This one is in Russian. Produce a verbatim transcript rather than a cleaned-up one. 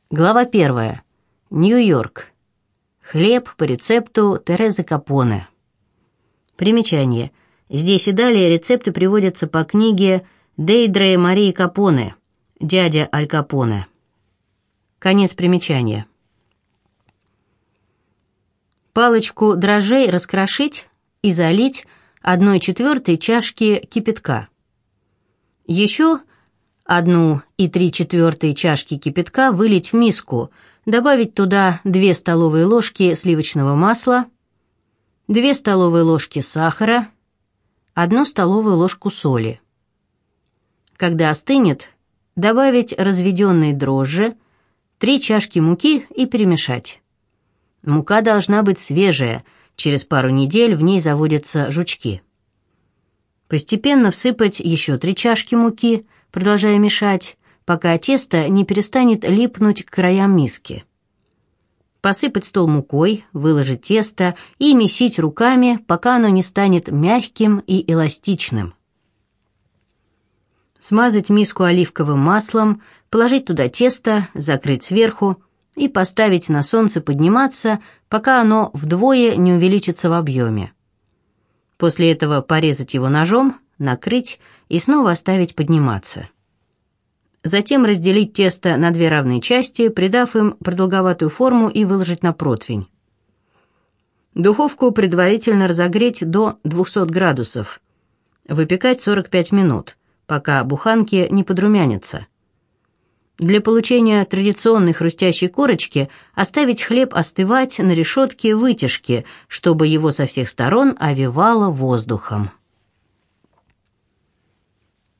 Глава первая. Нью-Йорк. Хлеб по рецепту Терезы Капоне. Примечание. Здесь и далее рецепты приводятся по книге Дейдре Марии Капоне «Дядя Аль Капоне». Конец примечания. Палочку дрожжей раскрошить и залить одной четвертой чашки кипятка. Еще одну и три четвертые чашки кипятка вылить в миску, добавить туда две столовые ложки сливочного масла, две столовые ложки сахара, одну столовую ложку соли. Когда остынет, добавить разведенные дрожжи, три чашки муки и перемешать. Мука должна быть свежая, через пару недель в ней заводятся жучки. Постепенно всыпать еще три чашки муки, продолжая мешать, пока тесто не перестанет липнуть к краям миски. Посыпать стол мукой, выложить тесто и месить руками, пока оно не станет мягким и эластичным. Смазать миску оливковым маслом, положить туда тесто, закрыть сверху и поставить на солнце подниматься, пока оно вдвое не увеличится в объеме. После этого порезать его ножом, накрыть и снова оставить подниматься. Затем разделить тесто на две равные части, придав им продолговатую форму и выложить на противень. Духовку предварительно разогреть до двухсот градусов. Выпекать сорок пять минут, пока буханки не подрумянятся. Для получения традиционной хрустящей корочки оставить хлеб остывать на решетке вытяжки, чтобы его со всех сторон овевало воздухом.